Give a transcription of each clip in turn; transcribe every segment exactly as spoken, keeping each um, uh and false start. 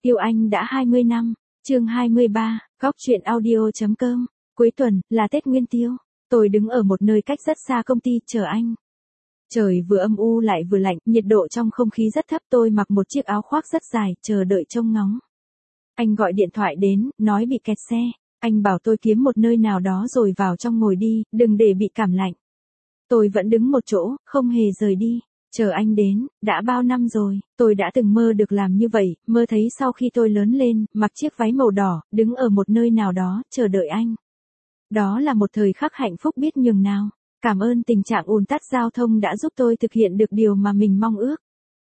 Yêu anh đã hai mươi năm, chương hai mươi ba, góc truyện audio.com. Cuối tuần, là Tết Nguyên Tiêu. Tôi đứng ở một nơi cách rất xa công ty, chờ anh. Trời vừa âm u lại vừa lạnh, nhiệt độ trong không khí rất thấp, tôi mặc một chiếc áo khoác rất dài, chờ đợi trông ngóng. Anh gọi điện thoại đến, nói bị kẹt xe. Anh bảo tôi kiếm một nơi nào đó rồi vào trong ngồi đi, đừng để bị cảm lạnh. Tôi vẫn đứng một chỗ, không hề rời đi. Chờ anh đến, đã bao năm rồi, tôi đã từng mơ được làm như vậy, mơ thấy sau khi tôi lớn lên, mặc chiếc váy màu đỏ, đứng ở một nơi nào đó, chờ đợi anh. Đó là một thời khắc hạnh phúc biết nhường nào. Cảm ơn tình trạng ùn tắc giao thông đã giúp tôi thực hiện được điều mà mình mong ước.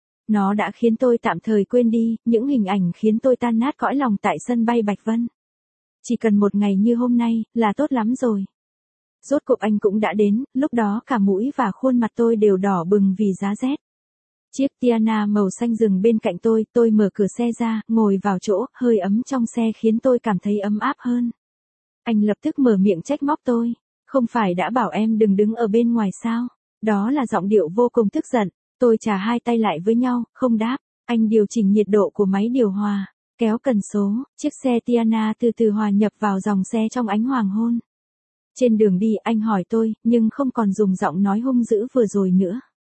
Nó đã khiến tôi tạm thời quên đi, những hình ảnh khiến tôi tan nát cõi lòng tại sân bay Bạch Vân. Chỉ cần một ngày như hôm nay, là tốt lắm rồi. Rốt cuộc anh cũng đã đến, lúc đó cả mũi và khuôn mặt tôi đều đỏ bừng vì giá rét. Chiếc Tiana màu xanh dừng bên cạnh tôi, tôi mở cửa xe ra, ngồi vào chỗ, hơi ấm trong xe khiến tôi cảm thấy ấm áp hơn. Anh lập tức mở miệng trách móc tôi. Không phải đã bảo em đừng đứng ở bên ngoài sao? Đó là giọng điệu vô cùng tức giận. Tôi chà hai tay lại với nhau, không đáp. Anh điều chỉnh nhiệt độ của máy điều hòa, kéo cần số, chiếc xe Tiana từ từ hòa nhập vào dòng xe trong ánh hoàng hôn. Trên đường đi anh hỏi tôi, nhưng không còn dùng giọng nói hung dữ vừa rồi nữa.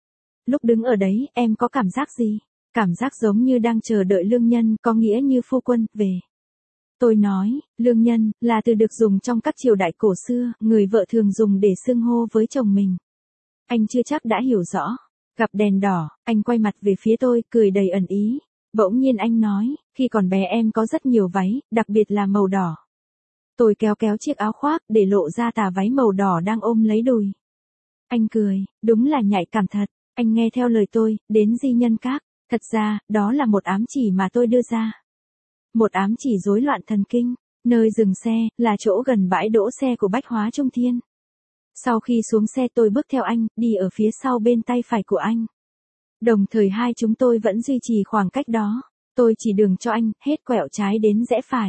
Lúc đứng ở đấy, em có cảm giác gì? Cảm giác giống như đang chờ đợi lương nhân, có nghĩa như phu quân, về. Tôi nói, lương nhân, là từ được dùng trong các triều đại cổ xưa, người vợ thường dùng để xưng hô với chồng mình. Anh chưa chắc đã hiểu rõ. Gặp đèn đỏ, anh quay mặt về phía tôi, cười đầy ẩn ý. Bỗng nhiên anh nói, khi còn bé em có rất nhiều váy, đặc biệt là màu đỏ. Tôi kéo kéo chiếc áo khoác, để lộ ra tà váy màu đỏ đang ôm lấy đùi. Anh cười, đúng là nhạy cảm thật. Anh nghe theo lời tôi, đến Di Nhân Các. Thật ra, đó là một ám chỉ mà tôi đưa ra. Một ám chỉ rối loạn thần kinh. Nơi dừng xe, là chỗ gần bãi đỗ xe của Bách Hóa Trung Thiên. Sau khi xuống xe tôi bước theo anh, đi ở phía sau bên tay phải của anh. Đồng thời hai chúng tôi vẫn duy trì khoảng cách đó. Tôi chỉ đường cho anh, hết quẹo trái đến rẽ phải.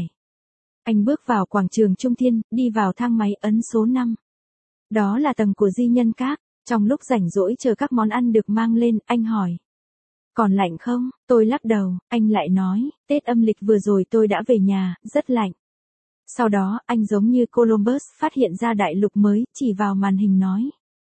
Anh bước vào quảng trường Trung Thiên, đi vào thang máy, ấn số năm. Đó là tầng của Di Nhân Các. Trong lúc rảnh rỗi chờ các món ăn được mang lên, anh hỏi. Còn lạnh không? Tôi lắc đầu, anh lại nói, Tết âm lịch vừa rồi tôi đã về nhà, rất lạnh. Sau đó, anh giống như Columbus phát hiện ra đại lục mới, chỉ vào màn hình nói.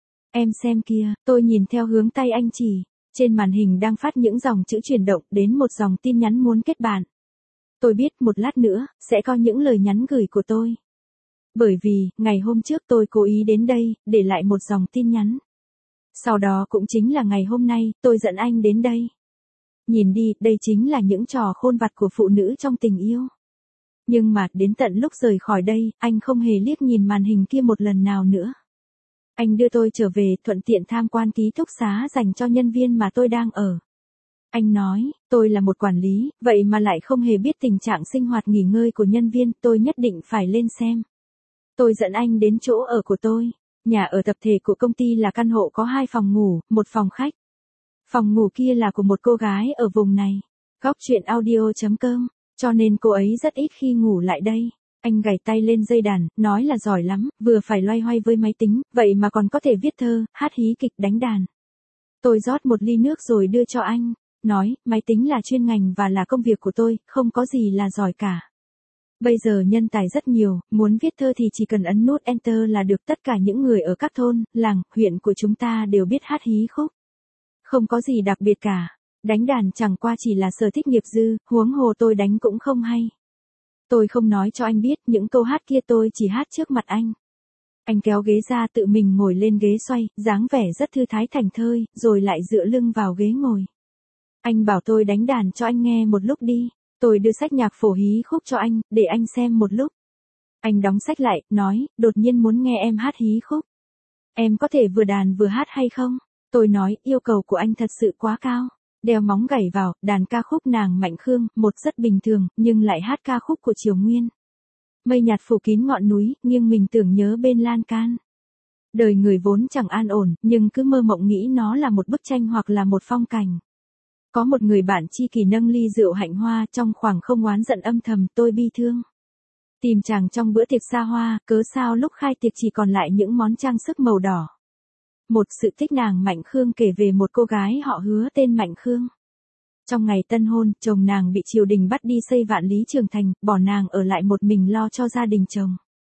Em xem kia, tôi nhìn theo hướng tay anh chỉ. Trên màn hình đang phát những dòng chữ chuyển động đến một dòng tin nhắn muốn kết bạn. Tôi biết một lát nữa, sẽ có những lời nhắn gửi của tôi. Bởi vì, ngày hôm trước tôi cố ý đến đây, để lại một dòng tin nhắn. Sau đó cũng chính là ngày hôm nay, tôi dẫn anh đến đây. Nhìn đi, đây chính là những trò khôn vặt của phụ nữ trong tình yêu. Nhưng mà, đến tận lúc rời khỏi đây, anh không hề liếc nhìn màn hình kia một lần nào nữa. Anh đưa tôi trở về, thuận tiện tham quan ký túc xá dành cho nhân viên mà tôi đang ở. Anh nói, tôi là một quản lý, vậy mà lại không hề biết tình trạng sinh hoạt nghỉ ngơi của nhân viên, tôi nhất định phải lên xem. Tôi dẫn anh đến chỗ ở của tôi. Nhà ở tập thể của công ty là căn hộ có hai phòng ngủ, một phòng khách. Phòng ngủ kia là của một cô gái ở vùng này. Góc truyện audio.com. Cho nên cô ấy rất ít khi ngủ lại đây. Anh gảy tay lên dây đàn, nói là giỏi lắm, vừa phải loay hoay với máy tính, vậy mà còn có thể viết thơ, hát hí kịch, đánh đàn. Tôi rót một ly nước rồi đưa cho anh. Nói, máy tính là chuyên ngành và là công việc của tôi, không có gì là giỏi cả. Bây giờ nhân tài rất nhiều, muốn viết thơ thì chỉ cần ấn nút Enter là được. Tất cả những người ở các thôn, làng, huyện của chúng ta đều biết hát hí khúc. Không có gì đặc biệt cả. Đánh đàn chẳng qua chỉ là sở thích nghiệp dư, huống hồ tôi đánh cũng không hay. Tôi không nói cho anh biết, những câu hát kia tôi chỉ hát trước mặt anh. Anh kéo ghế ra tự mình ngồi lên ghế xoay, dáng vẻ rất thư thái thảnh thơi, rồi lại dựa lưng vào ghế ngồi. Anh bảo tôi đánh đàn cho anh nghe một lúc đi. Tôi đưa sách nhạc phổ hí khúc cho anh, để anh xem một lúc. Anh đóng sách lại, nói, đột nhiên muốn nghe em hát hí khúc. Em có thể vừa đàn vừa hát hay không? Tôi nói, yêu cầu của anh thật sự quá cao. Đeo móng gảy vào, đàn ca khúc nàng Mạnh Khương, một rất bình thường, nhưng lại hát ca khúc của Triều Nguyên. Mây nhạt phủ kín ngọn núi, nhưng mình tưởng nhớ bên lan can. Đời người vốn chẳng an ổn, nhưng cứ mơ mộng nghĩ nó là một bức tranh hoặc là một phong cảnh. Có một người bạn tri kỷ nâng ly rượu hạnh hoa, trong khoảng không oán giận âm thầm, tôi bi thương. Tìm chàng trong bữa tiệc xa hoa, cớ sao lúc khai tiệc chỉ còn lại những món trang sức màu đỏ. Một sự tích nàng Mạnh Khương kể về một cô gái họ Hứa tên Mạnh Khương. Trong ngày tân hôn, chồng nàng bị triều đình bắt đi xây Vạn Lý Trường Thành, bỏ nàng ở lại một mình lo cho gia đình chồng.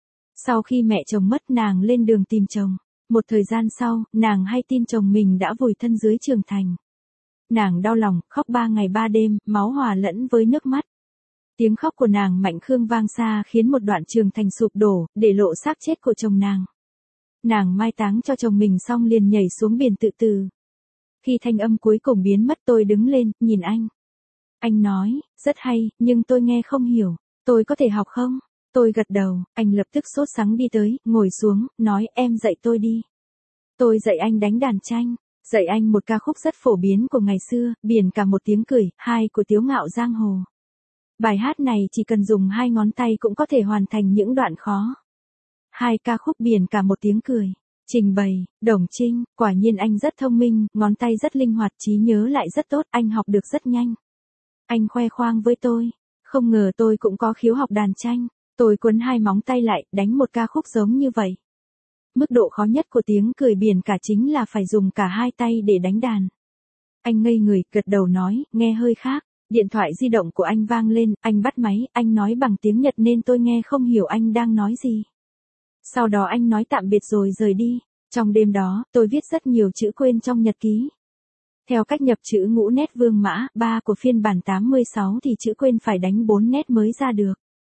Sau khi mẹ chồng mất, nàng lên đường tìm chồng. Một thời gian sau, nàng hay tin chồng mình đã vùi thân dưới Trường Thành. Nàng đau lòng, khóc ba ngày ba đêm, máu hòa lẫn với nước mắt. Tiếng khóc của nàng Mạnh Khương vang xa khiến một đoạn Trường Thành sụp đổ, để lộ xác chết của chồng nàng. Nàng mai táng cho chồng mình xong liền nhảy xuống biển tự tử. Khi thanh âm cuối cùng biến mất, tôi đứng lên, nhìn anh. Anh nói, rất hay, nhưng tôi nghe không hiểu. Tôi có thể học không? Tôi gật đầu, anh lập tức sốt sắng đi tới, ngồi xuống, nói em dạy tôi đi. Tôi dạy anh đánh đàn tranh, dạy anh một ca khúc rất phổ biến của ngày xưa, Biển Cả Một Tiếng Cười, hai của Tiếu Ngạo Giang Hồ. Bài hát này chỉ cần dùng hai ngón tay cũng có thể hoàn thành những đoạn khó. Hai ca khúc Biển Cả Một Tiếng Cười. Trình bày, Đồng Trinh, quả nhiên anh rất thông minh, ngón tay rất linh hoạt, trí nhớ lại rất tốt, anh học được rất nhanh. Anh khoe khoang với tôi, không ngờ tôi cũng có khiếu học đàn tranh. Tôi quấn hai móng tay lại, đánh một ca khúc giống như vậy. Mức độ khó nhất của tiếng cười Biển Cả chính là phải dùng cả hai tay để đánh đàn. Anh ngây người, gật đầu nói, nghe hơi khác. Điện thoại di động của anh vang lên, anh bắt máy, anh nói bằng tiếng Nhật nên tôi nghe không hiểu anh đang nói gì. Sau đó anh nói tạm biệt rồi rời đi. Trong đêm đó, tôi viết rất nhiều chữ quên trong nhật ký. Theo cách nhập chữ ngũ nét vương mã, ba của phiên bản tám mươi sáu thì chữ quên phải đánh bốn nét mới ra được.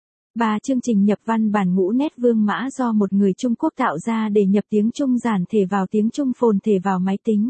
Ba chương trình nhập văn bản ngũ nét vương mã do một người Trung Quốc tạo ra để nhập tiếng Trung giản thể vào tiếng Trung phồn thể vào máy tính.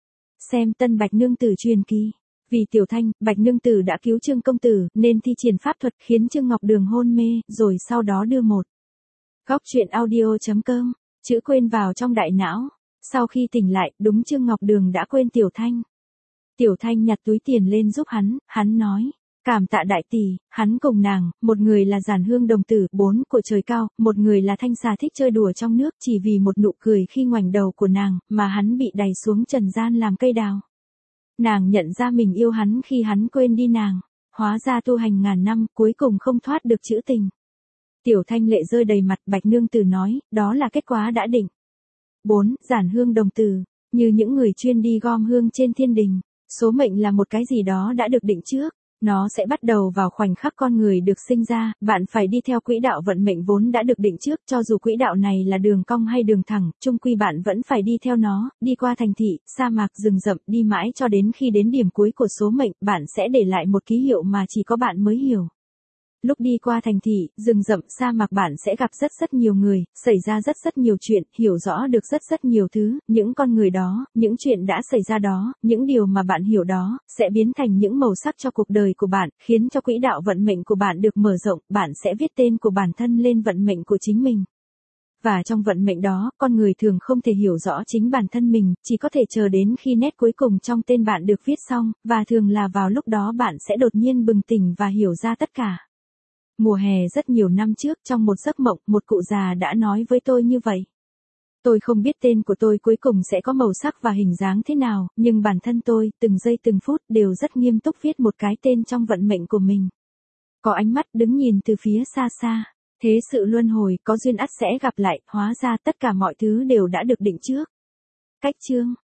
Xem Tân Bạch Nương Tử truyền kỳ. Vì Tiểu Thanh, Bạch Nương Tử đã cứu Trương Công Tử, nên thi triển pháp thuật khiến Trương Ngọc Đường hôn mê, rồi sau đó đưa một. Góc truyện audio chấm com, chữ quên vào trong đại não. Sau khi tỉnh lại, đúng Trương Ngọc Đường đã quên Tiểu Thanh. Tiểu Thanh nhặt túi tiền lên giúp hắn, hắn nói. Cảm tạ đại tỷ, hắn cùng nàng, một người là Giản Hương đồng tử, bốn của trời cao, một người là Thanh Xà thích chơi đùa trong nước, chỉ vì một nụ cười khi ngoảnh đầu của nàng, mà hắn bị đày xuống trần gian làm cây đào. Nàng nhận ra mình yêu hắn khi hắn quên đi nàng, hóa ra tu hành ngàn năm, cuối cùng không thoát được chữ tình. Tiểu Thanh lệ rơi đầy mặt, Bạch Nương Tử nói, đó là kết quả đã định. bốn. Giản Hương đồng tử, như những người chuyên đi gom hương trên thiên đình, số mệnh là một cái gì đó đã được định trước. Nó sẽ bắt đầu vào khoảnh khắc con người được sinh ra, bạn phải đi theo quỹ đạo vận mệnh vốn đã được định trước, cho dù quỹ đạo này là đường cong hay đường thẳng, chung quy bạn vẫn phải đi theo nó, đi qua thành thị, sa mạc, rừng rậm, đi mãi cho đến khi đến điểm cuối của số mệnh, bạn sẽ để lại một ký hiệu mà chỉ có bạn mới hiểu. Lúc đi qua thành thị, rừng rậm, sa mạc bạn sẽ gặp rất rất nhiều người, xảy ra rất rất nhiều chuyện, hiểu rõ được rất rất nhiều thứ, những con người đó, những chuyện đã xảy ra đó, những điều mà bạn hiểu đó, sẽ biến thành những màu sắc cho cuộc đời của bạn, khiến cho quỹ đạo vận mệnh của bạn được mở rộng, bạn sẽ viết tên của bản thân lên vận mệnh của chính mình. Và trong vận mệnh đó, con người thường không thể hiểu rõ chính bản thân mình, chỉ có thể chờ đến khi nét cuối cùng trong tên bạn được viết xong, và thường là vào lúc đó bạn sẽ đột nhiên bừng tỉnh và hiểu ra tất cả. Mùa hè rất nhiều năm trước, trong một giấc mộng, một cụ già đã nói với tôi như vậy. Tôi không biết tên của tôi cuối cùng sẽ có màu sắc và hình dáng thế nào, nhưng bản thân tôi, từng giây từng phút, đều rất nghiêm túc viết một cái tên trong vận mệnh của mình. Có ánh mắt đứng nhìn từ phía xa xa. Thế sự luân hồi, có duyên ắt sẽ gặp lại, hóa ra tất cả mọi thứ đều đã được định trước. Cách chương